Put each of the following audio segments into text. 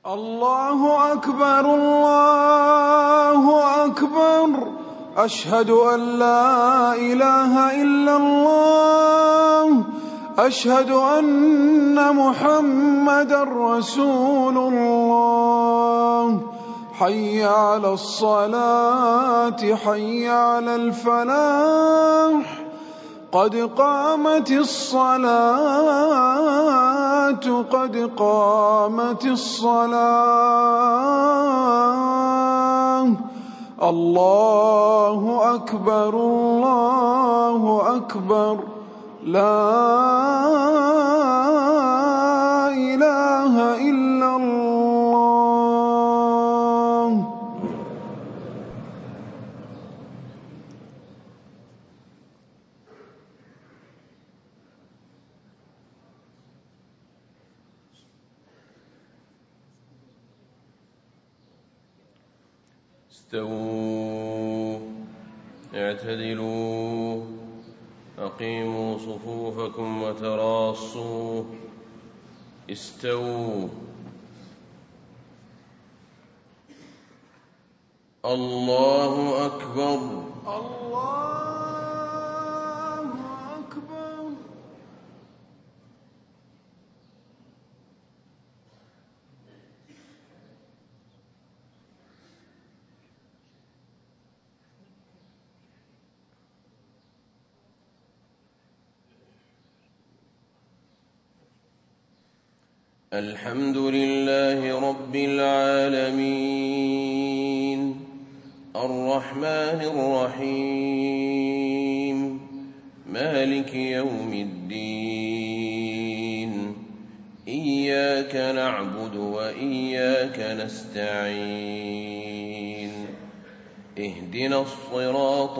الله أكبر الله أكبر. أشهد أن لا إله إلا الله. أشهد أن محمدا رسول الله. حي على الصلاة حي على الفلاح. قد قامت الصلاة قد قامت الصلاة. الله أكبر الله أكبر. لا إله إلا الله. استووا اعتدلوا أقيموا صفوفكم وتراصوا. استووا. الله أكبر الله أكبر. الحمد لله رب العالمين الرحمن الرحيم مالك يوم الدين. إياك نعبد وإياك نستعين. اهدنا الصراط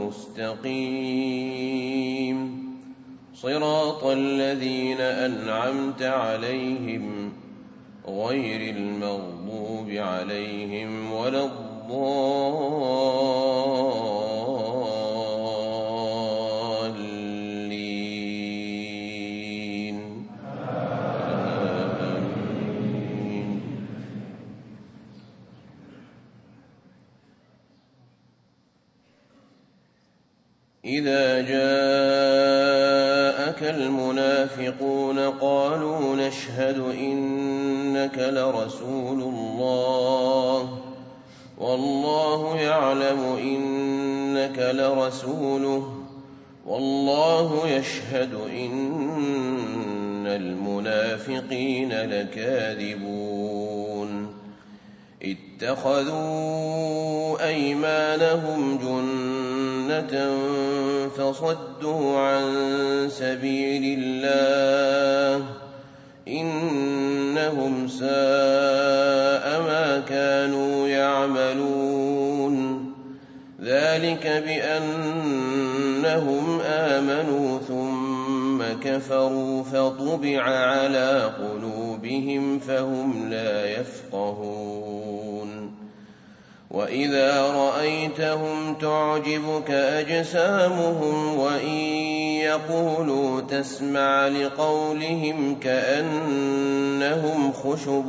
المستقيم صراط الذين أنعمت عليهم غير المغضوب عليهم ولا الضالين. آمين. إذا جاءك المنافقون قالوا نشهد إنك لرسول الله والله يعلم إنك لرسوله والله يشهد إن المنافقين لكاذبون. اتخذوا أيمانهم جنة فصدوا عن سبيل الله إنهم ساء ما كانوا يعملون. ذلك بأنهم آمنوا ثم كفروا فطبع على قلوبهم فهم لا يفقهون. وإذا رأيتهم تعجبك أجسامهم وإن يقولوا تسمع لقولهم كأنهم خشب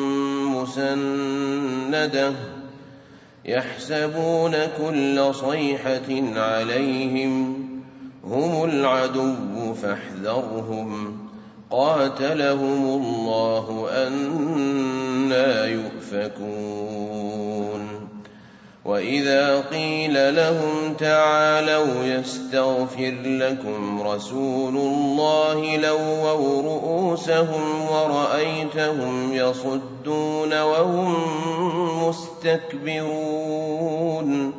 مسندة يحسبون كل صيحة عليهم هم العدو فاحذرهم قاتلهم الله أنى يؤفكون. وإذا قيل لهم تعالوا يستغفر لكم رسول الله لووا رؤوسهم ورأيتهم يصدون وهم مستكبرون.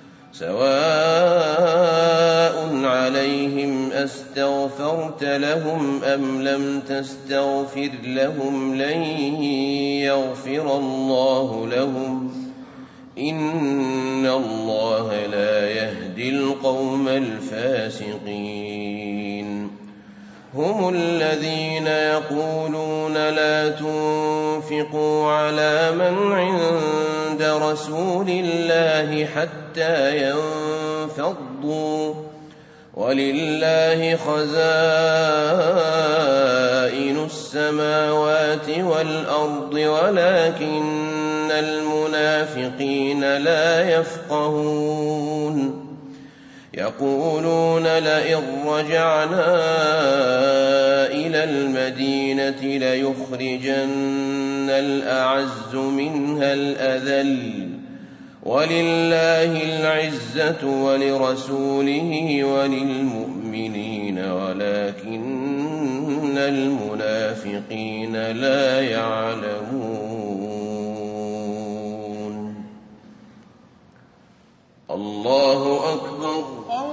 سواء عليهم أستغفرت لهم أم لم تستغفر لهم لن يغفر الله لهم إن الله لا يهدي القوم الفاسقين. هم الذين يقولون لا تنفقوا على من عند رسول الله حتى ينفضوا ولله خزائن السماوات والأرض ولكن المنافقين لا يفقهون يقولون لئن رجعنا إلى المدينة ليخرجن الأعز منها الأذل ولله العزة ولرسوله وللمؤمنين ولكن المنافقين لا يعلمون. الله أكبر.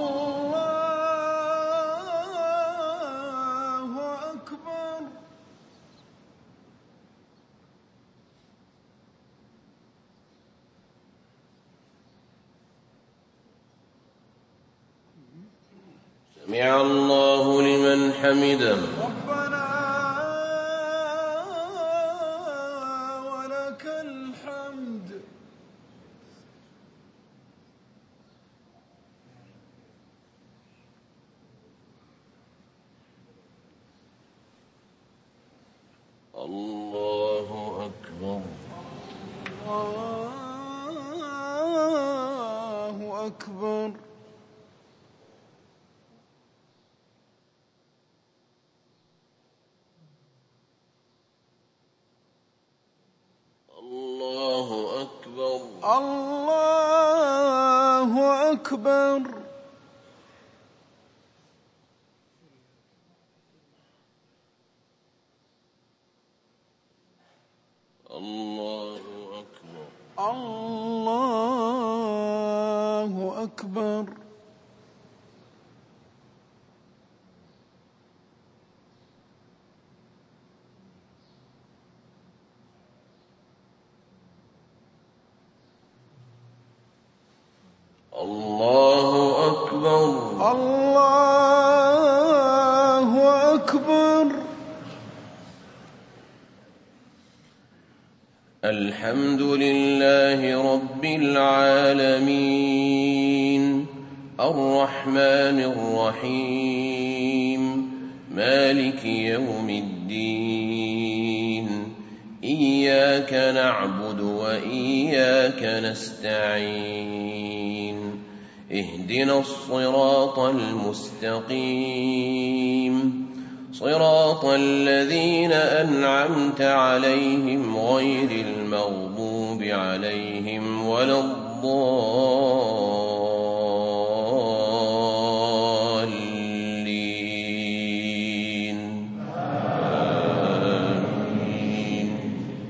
سمع الله لمن حمده. ربنا ولك الحمد. الله أكبر. الله أكبر. الله أكبر. الله أكبر. الله أكبر. الله أكبر. الله أكبر. الله أكبر. الحمد لله رب العالمين الرحمن الرحيم مالك يوم الدين إياك نعبد وإياك نستعين اهدنا الصراط المستقيم صراط الذين أنعمت عليهم غير المغضوب عليهم ولا الضالين. آمين.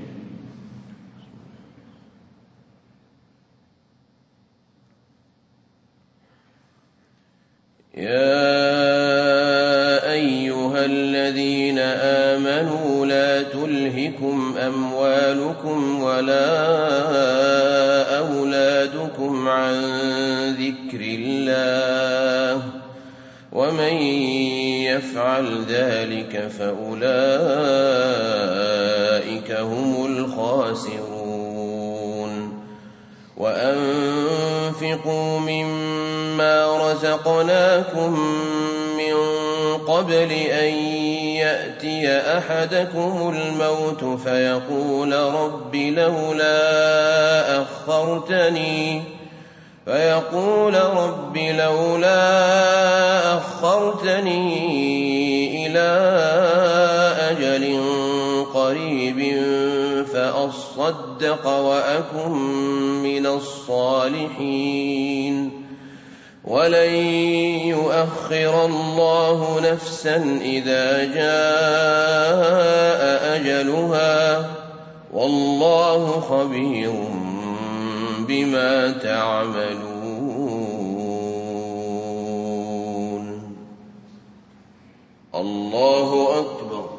الذين آمنوا لا تلهكم أموالكم ولا أولادكم عن ذكر الله ومن يفعل ذلك فأولئك هم الخاسرون. وأنفقوا مما رزقناكم من قبل أن يأتي أحدكم الموت فيقول رب لولا أخرتني إلى أجل قريب فأصدق وأكن من الصالحين ولن يؤخر الله نفسا إذا جاء أجلها والله خبير بما تعملون. الله أكبر.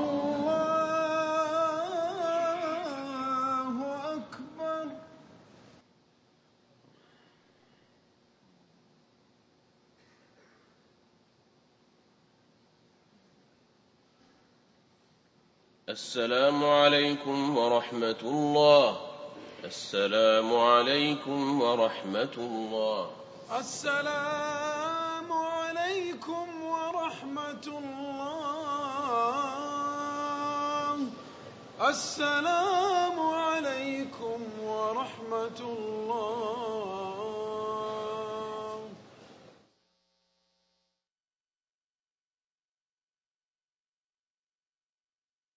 السلام عليكم ورحمة الله. السلام عليكم ورحمة الله. السلام عليكم عليكم ورحمة الله. السلام عليكم ورحمة الله.